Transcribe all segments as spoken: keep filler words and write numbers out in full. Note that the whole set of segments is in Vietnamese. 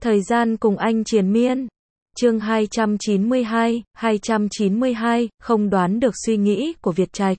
Thời gian cùng anh triền miên. Chương hai trăm chín mươi hai, hai trăm chín mươi hai, không đoán được suy nghĩ của Việt Trạch.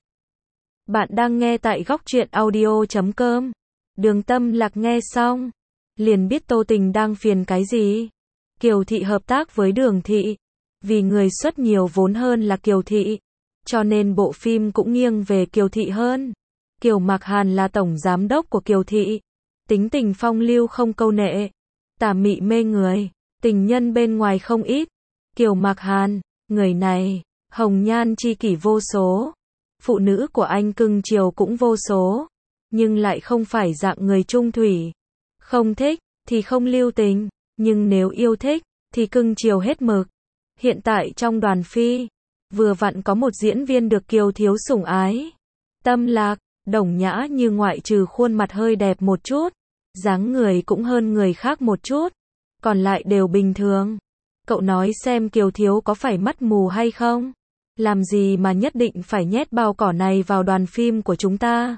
Bạn đang nghe tại góc truyện audio chấm com. Đường Tâm Lạc nghe xong, liền biết Tô Tình đang phiền cái gì. Kiều Thị hợp tác với Đường Thị, vì người xuất nhiều vốn hơn là Kiều Thị, cho nên bộ phim cũng nghiêng về Kiều Thị hơn. Kiều Mạc Hàn là tổng giám đốc của Kiều Thị, tính tình phong lưu không câu nệ, tà mị mê người, tình nhân bên ngoài không ít. Kiều Mạc Hàn, người này, hồng nhan chi kỷ vô số, phụ nữ của anh cưng chiều cũng vô số, nhưng lại không phải dạng người trung thủy. Không thích, thì không lưu tình, nhưng nếu yêu thích, thì cưng chiều hết mực. Hiện tại trong đoàn phi, vừa vặn có một diễn viên được Kiều thiếu sủng ái. Tâm Lạc, Đồng Nhã như ngoại trừ khuôn mặt hơi đẹp một chút, dáng người cũng hơn người khác một chút, còn lại đều bình thường. Cậu nói xem Kiều thiếu có phải mắt mù hay không? Làm gì mà nhất định phải nhét bao cỏ này vào đoàn phim của chúng ta?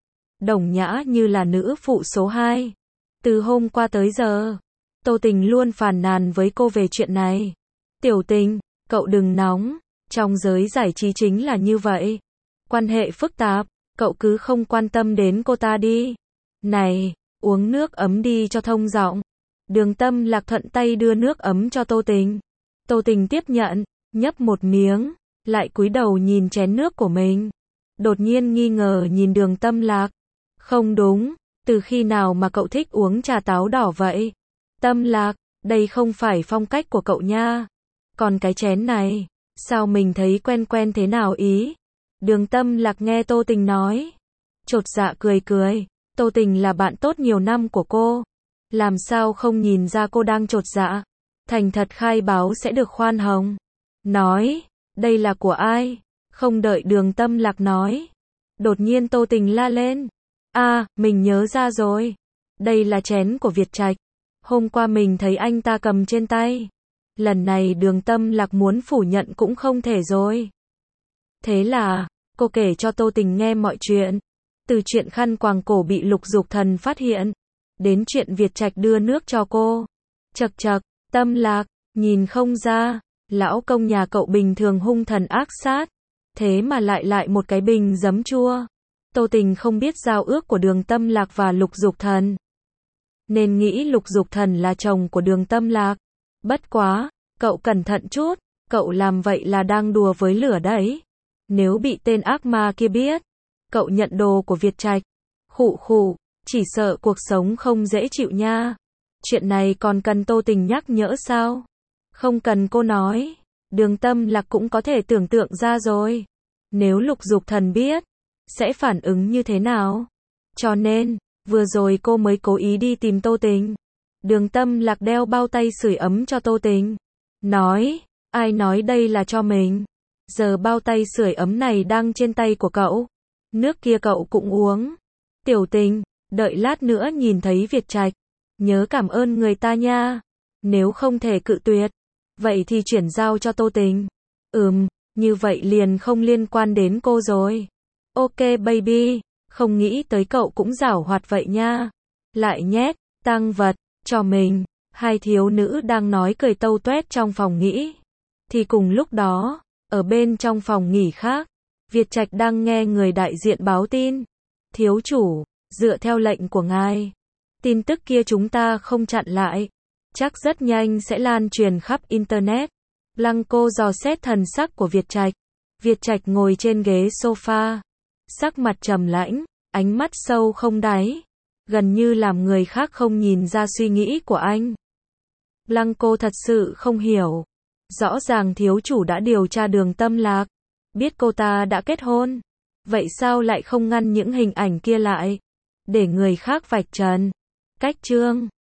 Đồng Nhã như là nữ phụ số hai. Từ hôm qua tới giờ, Tô Tình luôn phàn nàn với cô về chuyện này. Tiểu Tình, cậu đừng nóng, trong giới giải trí chính là như vậy. Quan hệ phức tạp, cậu cứ không quan tâm đến cô ta đi. Này, uống nước ấm đi cho thông giọng. Đường Tâm Lạc thuận tay đưa nước ấm cho Tô Tình. Tô Tình tiếp nhận, nhấp một miếng, lại cúi đầu nhìn chén nước của mình. Đột nhiên nghi ngờ nhìn Đường Tâm Lạc. Không đúng, từ khi nào mà cậu thích uống trà táo đỏ vậy? Tâm Lạc, đây không phải phong cách của cậu nha. Còn cái chén này, sao mình thấy quen quen thế nào ý? Đường Tâm Lạc nghe Tô Tình nói, chột dạ cười cười. Tô Tình là bạn tốt nhiều năm của cô, làm sao không nhìn ra cô đang chột dạ? Thành thật khai báo sẽ được khoan hồng. Nói, đây là của ai? Không đợi Đường Tâm Lạc nói, đột nhiên Tô Tình la lên. À, mình nhớ ra rồi. Đây là chén của Việt Trạch. Hôm qua mình thấy anh ta cầm trên tay. Lần này Đường Tâm Lạc muốn phủ nhận cũng không thể rồi. Thế là, cô kể cho Tô Tình nghe mọi chuyện. Từ chuyện khăn quàng cổ bị Lục Dục Thần phát hiện, đến chuyện Việt Trạch đưa nước cho cô. Chậc chậc, Tâm Lạc, nhìn không ra, lão công nhà cậu bình thường hung thần ác sát, thế mà lại lại một cái bình giấm chua. Tô Tình không biết giao ước của Đường Tâm Lạc và Lục Dục Thần, nên nghĩ Lục Dục Thần là chồng của Đường Tâm Lạc. Bất quá, cậu cẩn thận chút, cậu làm vậy là đang đùa với lửa đấy. Nếu bị tên ác ma kia biết, cậu nhận đồ của Việt Trạch, khụ khụ, chỉ sợ cuộc sống không dễ chịu nha. Chuyện này còn cần Tô Tình nhắc nhở sao? Không cần cô nói, Đường Tâm Lạc cũng có thể tưởng tượng ra rồi. Nếu Lục Dục Thần biết, sẽ phản ứng như thế nào? Cho nên, vừa rồi cô mới cố ý đi tìm Tô Tình. Đường Tâm Lạc đeo bao tay sưởi ấm cho Tô Tình. Nói, ai nói đây là cho mình? Giờ bao tay sưởi ấm này đang trên tay của cậu. Nước kia cậu cũng uống. Tiểu Tình, đợi lát nữa nhìn thấy Việt Trạch, nhớ cảm ơn người ta nha. Nếu không thể cự tuyệt, vậy thì chuyển giao cho Tô Tình. Ừm, như vậy liền không liên quan đến cô rồi. Ok baby, không nghĩ tới cậu cũng giảo hoạt vậy nha. Lại nhét tang vật cho mình. Hai thiếu nữ đang nói cười tâu tuét trong phòng nghỉ. Thì cùng lúc đó, ở bên trong phòng nghỉ khác, Việt Trạch đang nghe người đại diện báo tin. Thiếu chủ, dựa theo lệnh của ngài, tin tức kia chúng ta không chặn lại, chắc rất nhanh sẽ lan truyền khắp Internet. Blanco dò xét thần sắc của Việt Trạch. Việt Trạch ngồi trên ghế sofa, sắc mặt trầm lãnh, ánh mắt sâu không đáy, gần như làm người khác không nhìn ra suy nghĩ của anh. Blanco thật sự không hiểu. Rõ ràng thiếu chủ đã điều tra Đường Tâm Lạc, biết cô ta đã kết hôn, vậy sao lại không ngăn những hình ảnh kia lại, để người khác vạch trần? Cách chương